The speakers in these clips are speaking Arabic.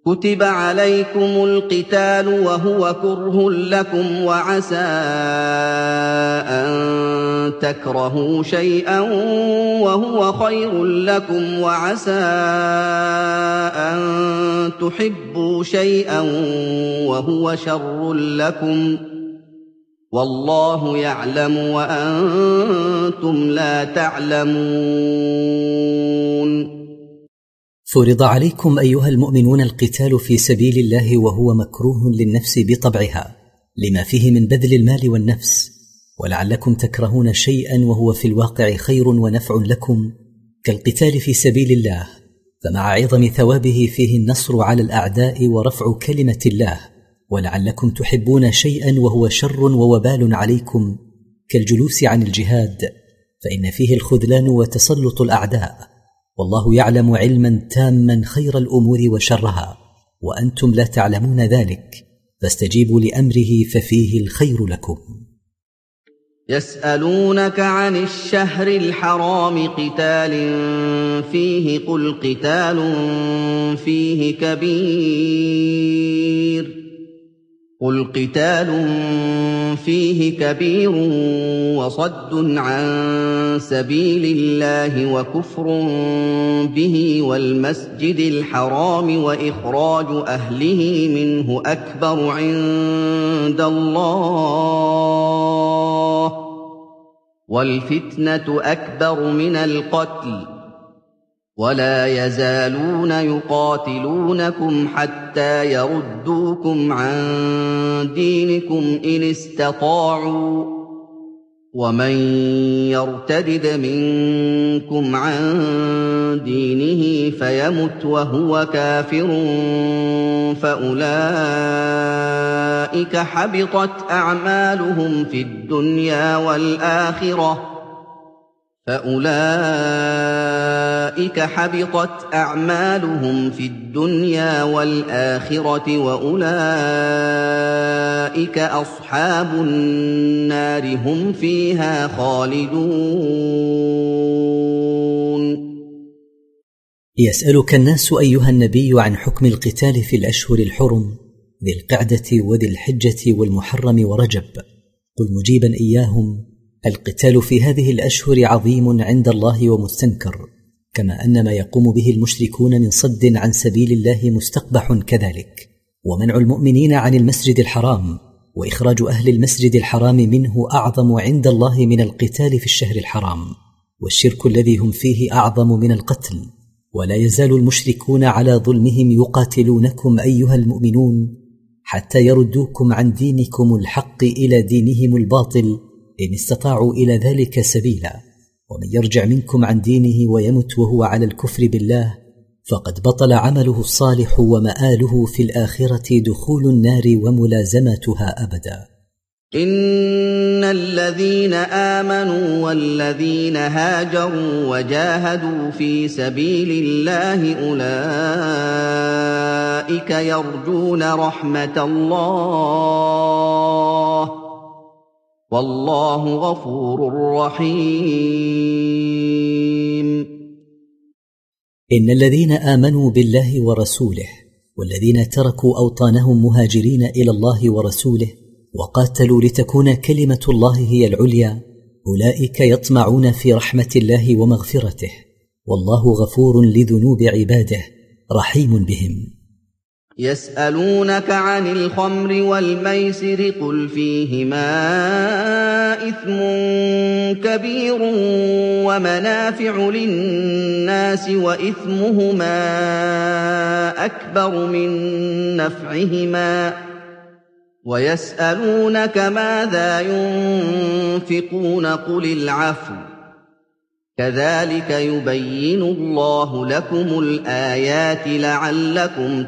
كتب عليكم القتال وهو كره لكم وعسى أن تكرهوا شيئا وهو خير لكم وعسى أن تحبوا شيئا وهو شر لكم والله يعلم وأنتم لا تعلمون. فرض عليكم أيها المؤمنون القتال في سبيل الله وهو مكروه للنفس بطبعها لما فيه من بذل المال والنفس، ولعلكم تكرهون شيئا وهو في الواقع خير ونفع لكم كالقتال في سبيل الله، فمع عظم ثوابه فيه النصر على الأعداء ورفع كلمة الله، ولعلكم تحبون شيئا وهو شر ووبال عليكم كالجلوس عن الجهاد، فإن فيه الخذلان وتسلط الأعداء، والله يعلم علما تاما خير الأمور وشرها وأنتم لا تعلمون ذلك، فاستجيبوا لأمره ففيه الخير لكم. يسألونك عن الشهر الحرام قتال فيه قل قتال فيه كبير وصد عن سبيل الله وكفر به والمسجد الحرام وإخراج أهله منه أكبر عند الله والفتنة أكبر من القتل ولا يزالون يقاتلونكم حتى يردوكم عن دينكم إن استطاعوا ومن يرتدد منكم عن دينه فيمت وهو كافر فأولئك حبطت أعمالهم في الدنيا والآخرة وأولئك أصحاب النار هم فيها خالدون. يسألك الناس أيها النبي عن حكم القتال في الأشهر الحرم ذي القعدة وذي الحجة والمحرم ورجب، قل مجيبا إياهم: القتال في هذه الأشهر عظيم عند الله ومستنكر، كما أن ما يقوم به المشركون من صد عن سبيل الله مستقبح كذلك، ومنع المؤمنين عن المسجد الحرام وإخراج أهل المسجد الحرام منه أعظم عند الله من القتال في الشهر الحرام، والشرك الذي هم فيه أعظم من القتل، ولا يزال المشركون على ظلمهم يقاتلونكم أيها المؤمنون حتى يردوكم عن دينكم الحق إلى دينهم الباطل إن استطاعوا إلى ذلك سبيلا، ومن يرجع منكم عن دينه ويمت وهو على الكفر بالله فقد بطل عمله الصالح ومآله في الآخرة دخول النار وملازمتها أبدا. إن الذين آمنوا والذين هاجروا وجاهدوا في سبيل الله أولئك يرجون رحمة الله والله غفور رحيم. إن الذين آمنوا بالله ورسوله والذين تركوا أوطانهم مهاجرين إلى الله ورسوله وقاتلوا لتكون كلمة الله هي العليا أولئك يطمعون في رحمة الله ومغفرته، والله غفور لذنوب عباده رحيم بهم. يسألونك عن الخمر والميسر قل فيهما إثم كبير ومنافع للناس وإثمهما أكبر من نفعهما ويسألونك ماذا ينفقون قل العفو كذلك يبين الله لكم الآيات لعلكم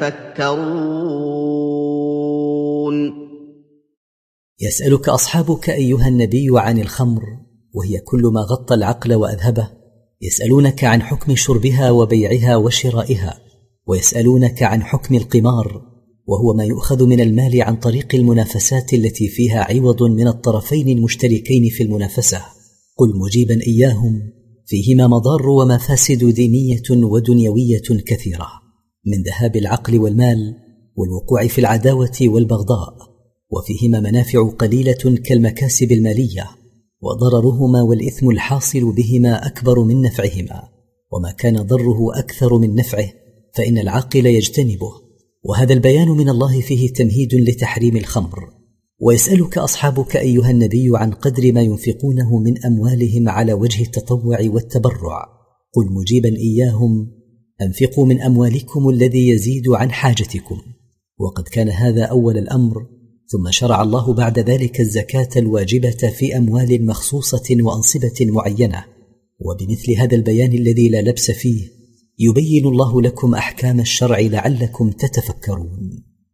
تتفكرون. يسألك أصحابك أيها النبي عن الخمر وهي كل ما غطى العقل وأذهبه، يسألونك عن حكم شربها وبيعها وشرائها، ويسألونك عن حكم القمار وهو ما يؤخذ من المال عن طريق المنافسات التي فيها عوض من الطرفين المشتركين في المنافسة، قل مجيبا إياهم: فيهما مضار ومفاسد دينية ودنيوية كثيرة، من ذهاب العقل والمال والوقوع في العداوة والبغضاء، وفيهما منافع قليلة كالمكاسب المالية، وضررهما والإثم الحاصل بهما أكبر من نفعهما، وما كان ضره أكثر من نفعه فإن العاقل يجتنبه. وهذا البيان من الله فيه تمهيد لتحريم الخمر. ويسألك أصحابك أيها النبي عن قدر ما ينفقونه من أموالهم على وجه التطوع والتبرع، قل مجيبا إياهم: أنفقوا من أموالكم الذي يزيد عن حاجتكم. وقد كان هذا أول الأمر، ثم شرع الله بعد ذلك الزكاة الواجبة في أموال مخصوصة وأنصبة معينة. وبمثل هذا البيان الذي لا لبس فيه يبين الله لكم أحكام الشرع لعلكم تتفكرون.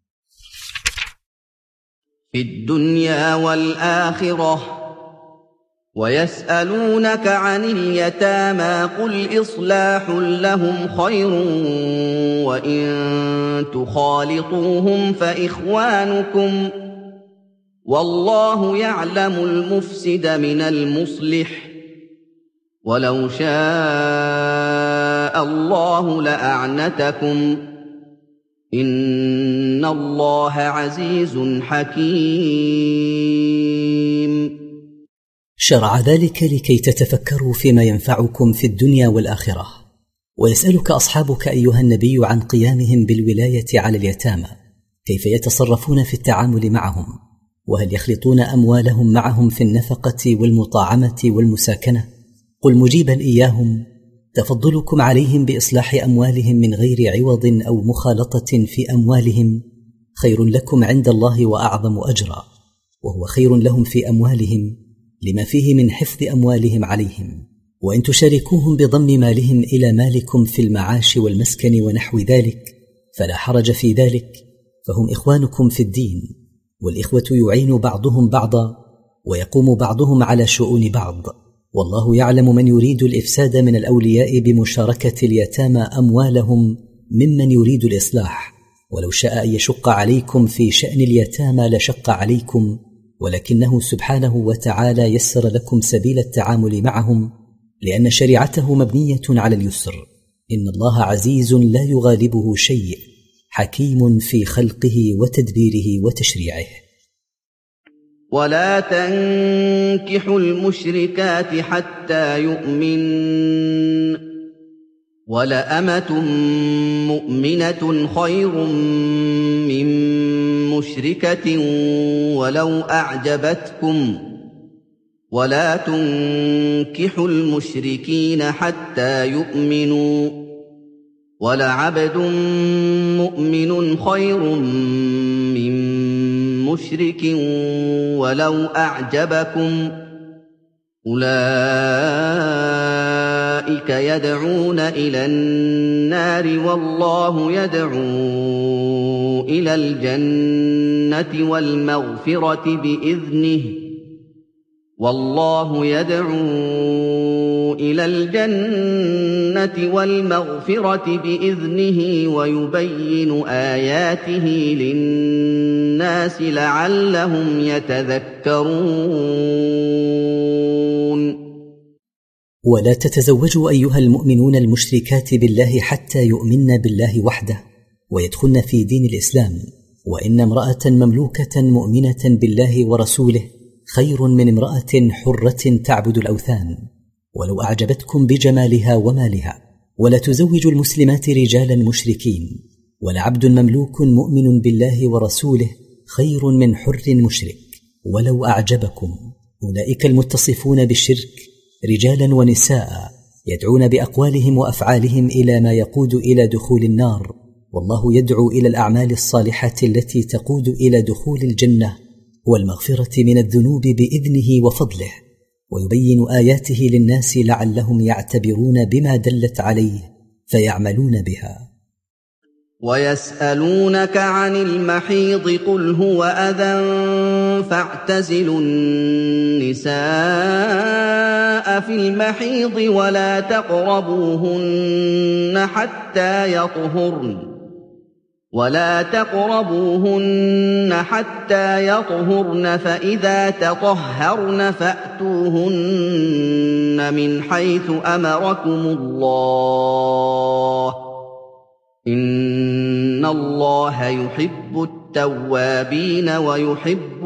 في الدنيا والآخرة ويسألونك عن اليتامى قل إصلاح لهم خير وإن تخالطوهم فإخوانكم والله يعلم المفسد من المصلح ولو شاء الله لأعنتكم إن الله عزيز حكيم. شرع ذلك لكي تتفكروا فيما ينفعكم في الدنيا والآخرة. ويسألك أصحابك أيها النبي عن قيامهم بالولاية على اليتامى، كيف يتصرفون في التعامل معهم، وهل يخلطون أموالهم معهم في النفقة والمطاعمة والمساكنة؟ قل مجيبا إياهم: تفضلكم عليهم بإصلاح أموالهم من غير عوض أو مخالطة في أموالهم خير لكم عند الله وأعظم أجرا، وهو خير لهم في أموالهم لما فيه من حفظ أموالهم عليهم. وإن تشاركوهم بضم مالهم إلى مالكم في المعاش والمسكن ونحو ذلك فلا حرج في ذلك، فهم إخوانكم في الدين، والإخوة يعين بعضهم بعضا ويقوم بعضهم على شؤون بعض. والله يعلم من يريد الإفساد من الأولياء بمشاركة اليتامى أموالهم ممن يريد الإصلاح، ولو شاء أن يشق عليكم في شأن اليتامى لشق عليكم، ولكنه سبحانه وتعالى يسر لكم سبيل التعامل معهم، لأن شريعته مبنية على اليسر. إن الله عزيز لا يغالبه شيء، حكيم في خلقه وتدبيره وتشريعه. ولا تنكحوا المشركات حتى يؤمن، ولأمة مؤمنة خير من مشركة ولو أعجبتكم، ولا تنكحوا المشركين حتى يؤمنوا، ولعبد مؤمن خير من مشرك ولو أعجبكم، أولئك يدعون إلى النار والله يدعو إلى الجنة والمغفرة بإذنه، والله يدعو إلى الجنة والمغفرة بإذنه ويبين آياته للناس لعلهم يتذكرون. ولا تتزوجوا أيها المؤمنون المشركات بالله حتى يؤمن بالله وحده ويدخلن في دين الإسلام، وإن امرأة مملوكة مؤمنة بالله ورسوله خير من امرأة حرة تعبد الأوثان، ولو أعجبتكم بجمالها ومالها. ولا تزوجوا المسلمات رجالا مشركين، ولعبد مملوك مؤمن بالله ورسوله خير من حر مشرك ولو أعجبكم. أولئك المتصفون بالشرك رجالا ونساء يدعون بأقوالهم وأفعالهم إلى ما يقود إلى دخول النار، والله يدعو إلى الأعمال الصالحة التي تقود إلى دخول الجنة والمغفرة من الذنوب بإذنه وفضله، ويبين آياته للناس لعلهم يعتبرون بما دلت عليه فيعملون بها. ويسألونك عن المحيض قل هو أذى فاعتزلوا النساء في المحيض ولا تقربوهن حتى يطهرن فإذا تطهرن فأتوهن من حيث أمركم الله إِنَّ اللَّهَ يُحِبُّ التَّوَّابِينَ وَيُحِبُّ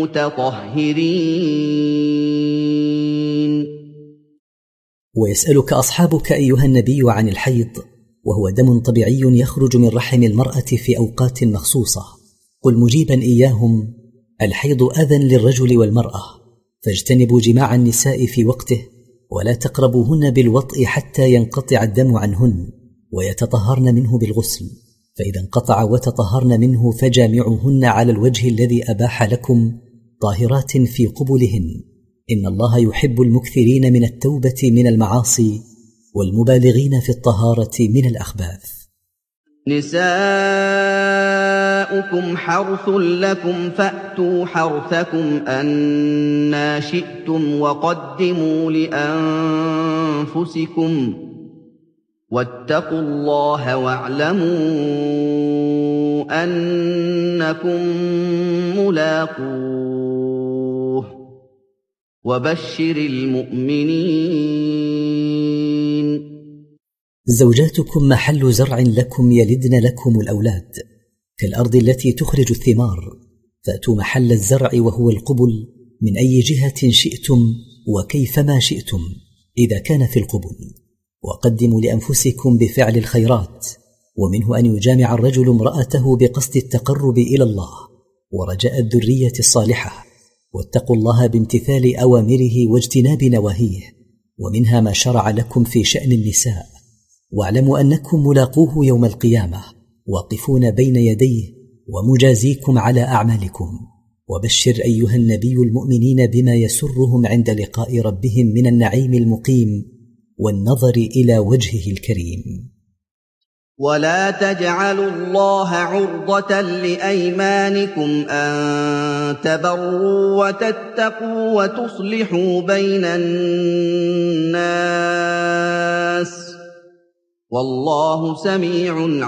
الْمُتَطَهِّرِينَ. ويسألك أصحابك أيها النبي عن الحيض، وهو دم طبيعي يخرج من رحم المرأة في أوقات مخصوصة. قل مجيبا إياهم: الحيض أذى للرجل والمرأة، فاجتنبوا جماع النساء في وقته، ولا تقربوهن بالوطء حتى ينقطع الدم عنهن، ويتطهرن منه بالغسل، فإذا انقطع وتطهرن منه فجامعوهن على الوجه الذي أباح لكم، طاهرات في قبلهن. إن الله يحب المكثرين من التوبة من المعاصي والمبالغين في الطهارة من الأخباث. نساؤكم حرث لكم فأتوا حرثكم أنى شئتم وقدموا لأنفسكم واتقوا الله واعلموا أنكم ملاقوه وبشر المؤمنين. زوجاتكم محل زرع لكم يلدن لكم الأولاد، كالأرض التي تخرج الثمار، فأتوا محل الزرع وهو القبل من أي جهة شئتم وكيفما شئتم إذا كان في القبل، وقدموا لأنفسكم بفعل الخيرات، ومنه أن يجامع الرجل امرأته بقصد التقرب إلى الله ورجاء الذرية الصالحة، واتقوا الله بامتثال أوامره واجتناب نواهيه، ومنها ما شرع لكم في شأن النساء، واعلموا أنكم ملاقوه يوم القيامة واقفون بين يديه ومجازيكم على أعمالكم. وبشر أيها النبي المؤمنين بما يسرهم عند لقاء ربهم من النعيم المقيم والنظر إلى وجهه الكريم. ولا تجعلوا الله عرضة لأيمانكم أن تبروا وتتقوا وتصلحوا بين الناس والله سميع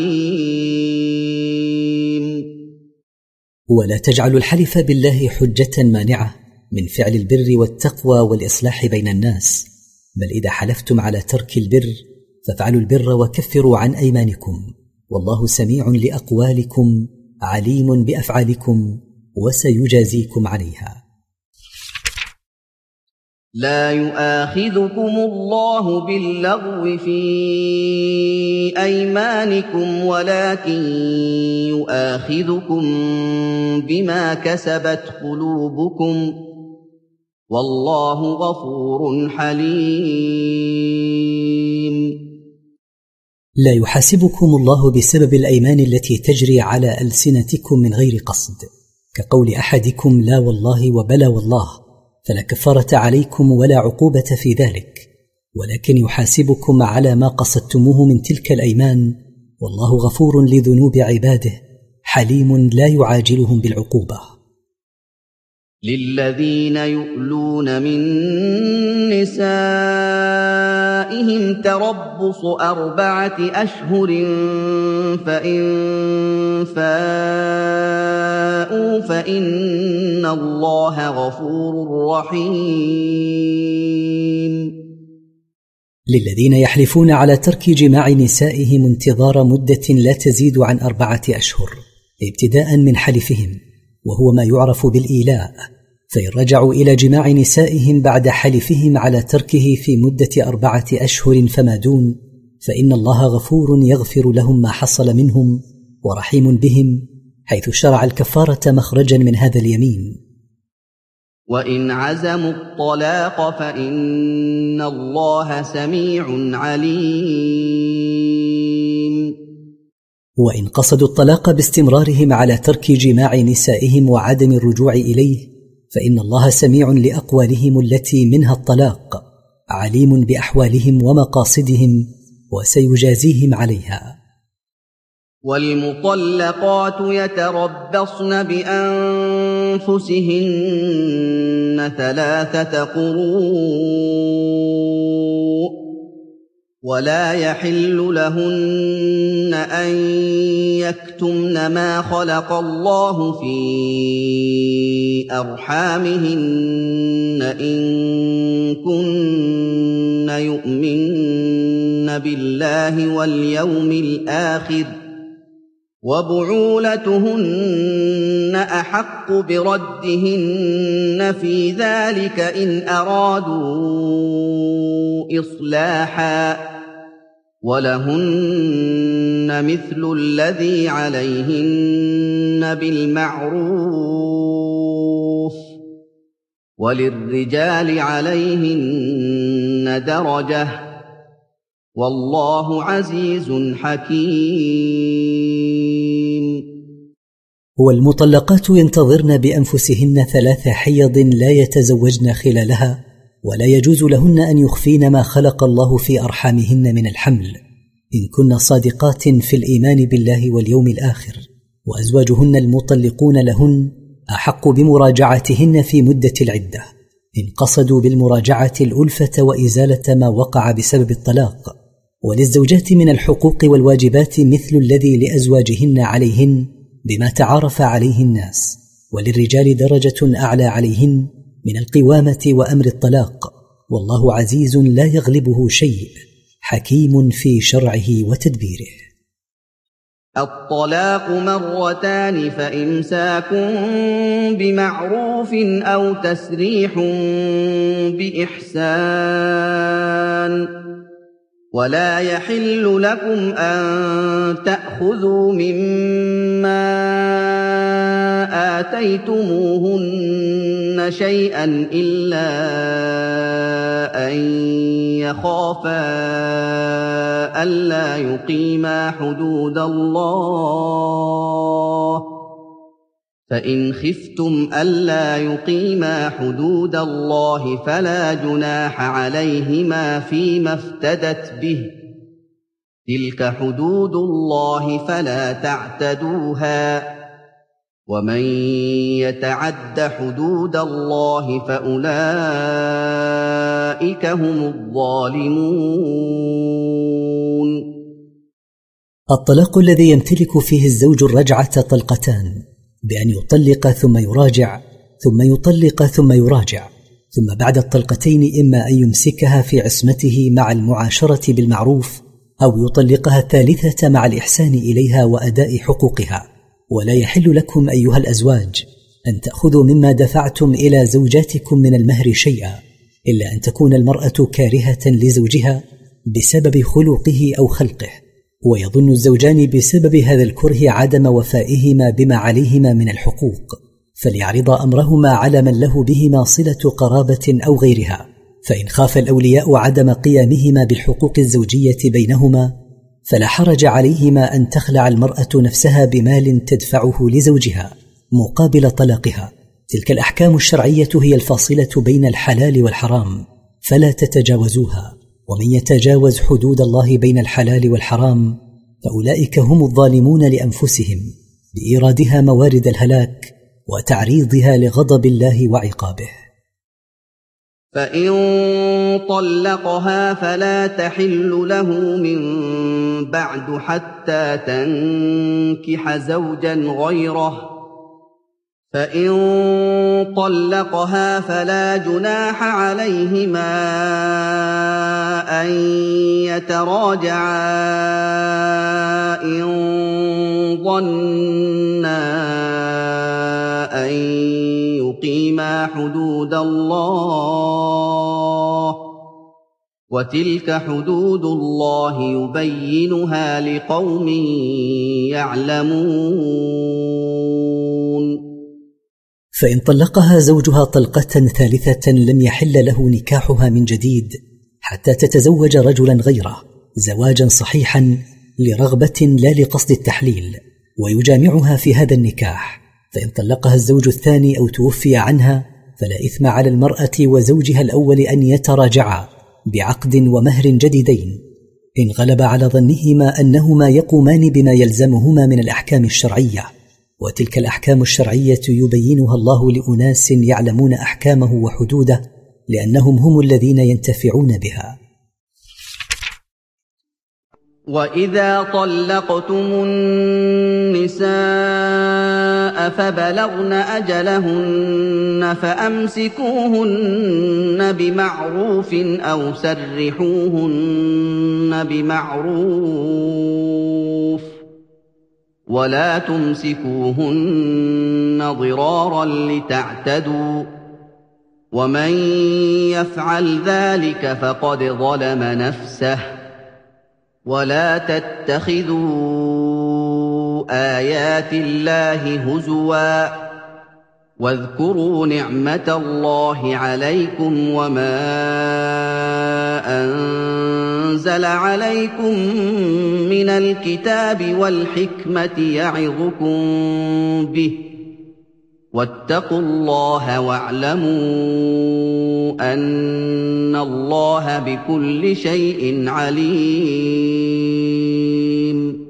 عليم. ولا تجعلوا الحلف بالله حجة مانعة من فعل البر والتقوى والإصلاح بين الناس، بل إذا حلفتم على ترك البر فافعلوا البر وكفروا عن أيمانكم، والله سميع لأقوالكم عليم بأفعالكم وسيجازيكم عليها. لا يؤاخذكم الله باللغو في أيمانكم ولكن يؤاخذكم بما كسبت قلوبكم والله غفور حليم. لا يحاسبكم الله بسبب الأيمان التي تجري على ألسنتكم من غير قصد، كقول أحدكم لا والله وبلا والله، فلا كفارة عليكم ولا عقوبة في ذلك، ولكن يحاسبكم على ما قصدتموه من تلك الأيمان، والله غفور لذنوب عباده حليم لا يعاجلهم بالعقوبة. للذين يؤلون من نسائهم تربص 4 أشهر فإن فاءوا فإن الله غفور رحيم. للذين يحلفون على ترك جماع نسائهم انتظار مدة لا تزيد عن 4 أشهر ابتداء من حلفهم، وهو ما يعرف بالإيلاء، فإن رجعوا إلى جماع نسائهم بعد حلفهم على تركه في مدة 4 أشهر فما دون، فإن الله غفور يغفر لهم ما حصل منهم ورحيم بهم، حيث شرع الكفارة مخرجا من هذا اليمين. وإن عزموا الطلاق فإن الله سميع عليم. وإن قصدوا الطلاق باستمرارهم على ترك جماع نسائهم وعدم الرجوع إليه فإن الله سميع لأقوالهم التي منها الطلاق، عليم بأحوالهم ومقاصدهم وسيجازيهم عليها. والمطلقات يتربصن بأنفسهن 3 قروء، ولا يحل لهن أن يكتمن ما خلق الله في أرحامهن إن كن يؤمن بالله واليوم الآخر وبعولتهن أحق بردهن في ذلك إن أرادوا إصلاحا ولهن مثل الذي عليهن بالمعروف وللرجال عليهن درجة والله عزيز حكيم. والمطلقات ينتظرن بأنفسهن 3 حيض لا يتزوجن خلالها، ولا يجوز لهن أن يخفين ما خلق الله في أرحامهن من الحمل إن كن صادقات في الإيمان بالله واليوم الآخر، وأزواجهن المطلقون لهن أحق بمراجعتهن في مدة العدة إن قصدوا بالمراجعة الألفة وإزالة ما وقع بسبب الطلاق. وللزوجات من الحقوق والواجبات مثل الذي لأزواجهن عليهن بما تعارف عليه الناس، وللرجال درجة أعلى عليهن من القوامة وأمر الطلاق، والله عزيز لا يغلبه شيء حكيم في شرعه وتدبيره. الطلاق مرتان فإمساك بمعروف أو تسريح بإحسان ولا يحل لكم أن تأخذوا مما آتيتموهن شيئا إلا أن يخافا ألا يقيما حدود الله فإن خفتم ألا يقيما حدود الله فلا جناح عليهما فيما افتدت به تلك حدود الله فلا تعتدوها ومن يتعد حدود الله فأولئك هم الظالمون. الطلاق الذي يمتلك فيه الزوج الرجعة طلقتان، بأن يطلق ثم يراجع ثم يطلق ثم يراجع، ثم بعد الطلقتين إما أن يمسكها في عصمته مع المعاشرة بالمعروف أو يطلقها الثالثة مع الإحسان إليها وأداء حقوقها. ولا يحل لكم أيها الأزواج أن تأخذوا مما دفعتم إلى زوجاتكم من المهر شيئا إلا أن تكون المرأة كارهة لزوجها بسبب خلقه أو خلقه، ويظن الزوجان بسبب هذا الكره عدم وفائهما بما عليهما من الحقوق، فليعرضا أمرهما على من له بهما صلة قرابة أو غيرها. فإن خاف الأولياء عدم قيامهما بالحقوق الزوجية بينهما فلا حرج عليهما أن تخلع المرأة نفسها بمال تدفعه لزوجها مقابل طلاقها. تلك الأحكام الشرعية هي الفاصلة بين الحلال والحرام فلا تتجاوزوها، ومن يتجاوز حدود الله بين الحلال والحرام فأولئك هم الظالمون لأنفسهم بإيرادها موارد الهلاك وتعريضها لغضب الله وعقابه. فإن طلقها فلا تحل له من بعد حتى تنكح زوجا غيره، فإن طلقها فلا جناح عليهما أن يتراجعا إن ظنا أن يقيما حدود الله وتلك حدود الله يبينها لقوم يعلمون. فإن طلقها زوجها طلقة ثالثة لم يحل له نكاحها من جديد حتى تتزوج رجلا غيره زواجا صحيحا لرغبة لا لقصد التحليل، ويجامعها في هذا النكاح. فإن طلقها الزوج الثاني أو توفي عنها فلا إثم على المرأة وزوجها الأول أن يتراجعا بعقد ومهر جديدين إن غلب على ظنهما أنهما يقومان بما يلزمهما من الأحكام الشرعية، وتلك الأحكام الشرعية يبينها الله لأناس يعلمون أحكامه وحدوده لأنهم هم الذين ينتفعون بها. وَإِذَا طَلَّقْتُمُ النِّسَاءَ فَبَلَغْنَ أَجَلَهُنَّ فَأَمْسِكُوهُنَّ بِمَعْرُوفٍ أَوْ سَرِّحُوهُنَّ بِمَعْرُوفٍ ۚ وَلَا تُمْسِكُوهُنَّ ضِرَارًا لِّتَعْتَدُوا ۚ وَمَن يَفْعَلْ ذَٰلِكَ فَقَدْ ظَلَمَ نَفْسَهُ ۚ وَلَا تَتَّخِذُوا آيَاتِ اللَّهِ هُزُوًا ۚ وَاذْكُرُوا نِعْمَةَ اللَّهِ عَلَيْكُمْ وَمَا أَنزَلَ عَلَيْكُم مِّنَ الْكِتَابِ وَالْحِكْمَةِ يَعِظُكُم بِهِ ۚ وَاتَّقُوا اللَّهَ وَاعْلَمُوا أَنَّ اللَّهَ بِكُلِّ شَيْءٍ عَلِيمٌ.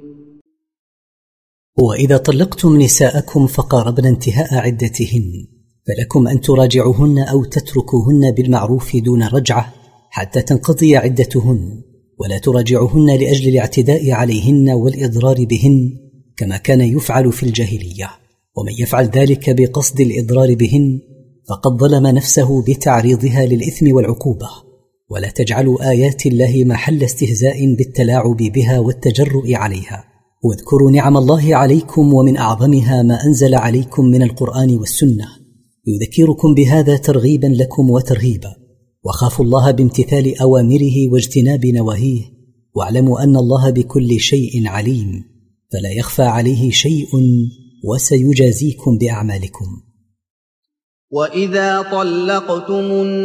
وإذا طلقتم نساءكم فقاربن انتهاء عدتهن فلكم أن تراجعوهن أو تتركوهن بالمعروف دون رجعة حتى تنقضي عدتهن، ولا تراجعوهن لأجل الاعتداء عليهن والإضرار بهن كما كان يفعل في الجاهلية، ومن يفعل ذلك بقصد الإضرار بهن فقد ظلم نفسه بتعريضها للإثم والعقوبة. ولا تجعلوا آيات الله محل استهزاء بالتلاعب بها والتجرؤ عليها، واذكروا نعم الله عليكم ومن أعظمها ما أنزل عليكم من القرآن والسنة، يذكركم بهذا ترغيبا لكم وترهيبا، وخافوا الله بامتثال أوامره واجتناب نواهيه، واعلموا أن الله بكل شيء عليم فلا يخفى عليه شيء وسيجازيكم بأعمالكم. وَإِذَا طَلَّقْتُمُ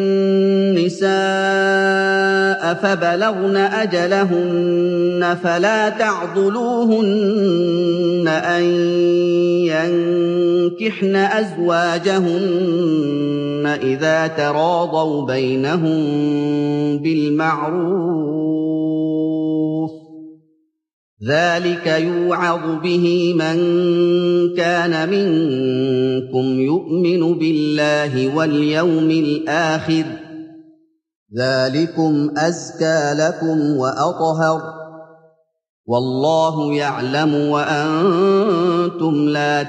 النِّسَاءَ فَبَلَغْنَ أَجَلَهُنَّ فَلَا تَعْضُلُوهُنَّ أَن يَنكِحْنَ أَزْوَاجَهُنَّ إِذَا تَرَاضَوْا بَيْنَهُم بِالْمَعْرُوفِ ۗ ذَٰلِكَ يُوعَظُ بِهِ مَن كَانَ مِنكُمْ يُؤْمِنُ بِاللَّهِ وَالْيَوْمِ الْآخِرِ ۗ ذَٰلِكُمْ أَزْكَىٰ لَكُمْ وَأَطْهَرُ ۗ وَاللَّهُ يَعْلَمُ وَأَنتُمْ لَا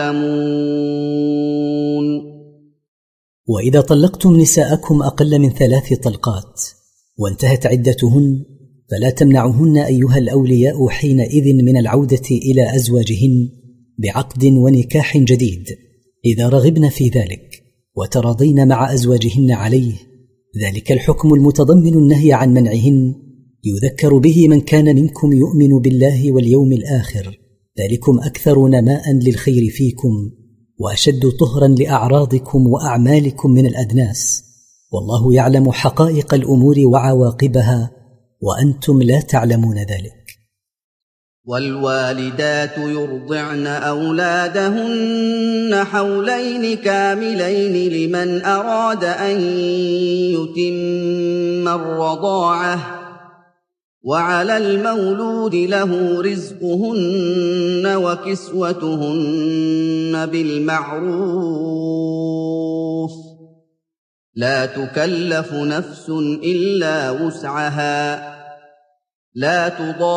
تَعْلَمُونَ. وإذا طلقتم نساءكم أقل من 3 طلقات وانتهت عدتهن فلا تمنعوهن أيها الأولياء حينئذ من العودة إلى أزواجهن بعقد ونكاح جديد إذا رغبن في ذلك وتراضين مع أزواجهن عليه. ذلك الحكم المتضمن النهي عن منعهن يذكر به من كان منكم يؤمن بالله واليوم الآخر، ذلكم أكثر نماء للخير فيكم وأشد طهرا لأعراضكم وأعمالكم من الأدناس، والله يعلم حقائق الأمور وعواقبها وأنتم لا تعلمون ذلك. وَالْوَالِدَاتُ يُرْضِعْنَ أَوْلَادَهُنَّ حَوْلَيْنِ كَامِلَيْنِ لِمَنْ أَرَادَ أَن يُتِمَّ الرَّضَاعَةَ ۚ وَعَلَى الْمَوْلُودِ لَهُ رِزْقُهُنَّ وَكِسْوَتُهُنَّ بِالْمَعْرُوفِ ۚ لَا تُكَلَّفُ نَفْسٌ إِلَّا وُسْعَهَا ۚ لَا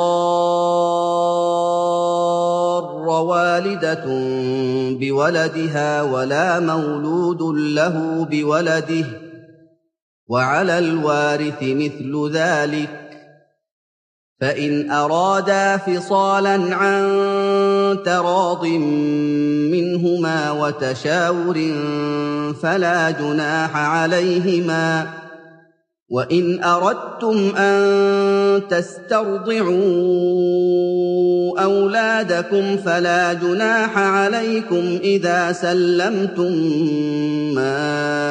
تُضَارَّ وَالِدَةٌ بِوَلَدِهَا وَلَا مَوْلُودٌ لَّهُ بِوَلَدِهِ ۚ وَعَلَى الْوَارِثِ مِثْلُ ذَٰلِكَ ۗ فَإِنْ أَرَادَا فِصَالًا عَن تَرَاضٍ مِّنْهُمَا وَتَشَاوُرٍ فَلَا جُنَاحَ عَلَيْهِمَا ۗ وَإِنْ أَرَدتُّمْ أَن تَسْتَرْضِعُوا أَوْلَادَكُمْ فَلَا جُنَاحَ عَلَيْكُمْ إِذَا سَلَّمْتُم مَّا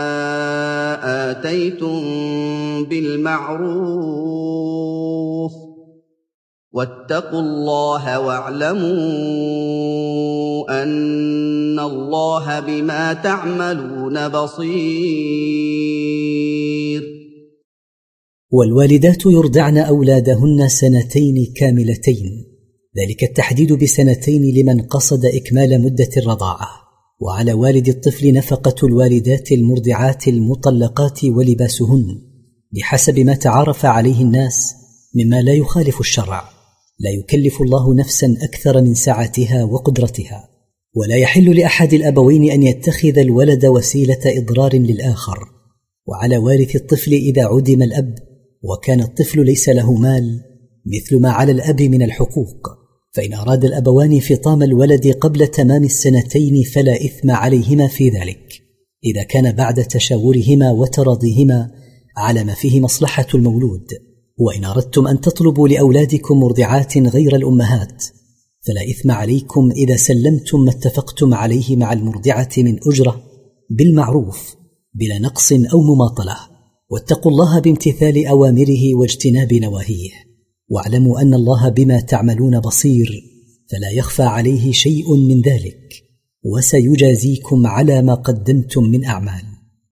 آتَيْتُم بِالْمَعْرُوفِ ۗ وَاتَّقُوا اللَّهَ وَاعْلَمُوا أَنَّ اللَّهَ بِمَا تَعْمَلُونَ بَصِيرٌ. والوالدات يرضعن أولادهن 2 كاملتين، ذلك التحديد ب2 لمن قصد إكمال مدة الرضاعة، وعلى والد الطفل نفقة الوالدات المرضعات المطلقات ولباسهن بحسب ما تعارف عليه الناس مما لا يخالف الشرع، لا يكلف الله نفسا أكثر من سعتها وقدرتها، ولا يحل لأحد الأبوين أن يتخذ الولد وسيلة إضرار للآخر. وعلى وارث الطفل إذا عدم الأب وكان الطفل ليس له مال مثل ما على الأب من الحقوق، فإن أراد الأبوان فطام الولد قبل تمام 2 سنين فلا إثم عليهما في ذلك، إذا كان بعد تشاورهما وتراضيهما على ما فيه مصلحة المولود. وإن أردتم أن تطلبوا لأولادكم مرضعات غير الأمهات فلا إثم عليكم إذا سلمتم ما اتفقتم عليه مع المرضعة من أجرة بالمعروف بلا نقص أو مماطلة، واتقوا الله بامتثال أوامره واجتناب نواهيه، واعلموا أن الله بما تعملون بصير، فلا يخفى عليه شيء من ذلك، وسيجازيكم على ما قدمتم من أعمال.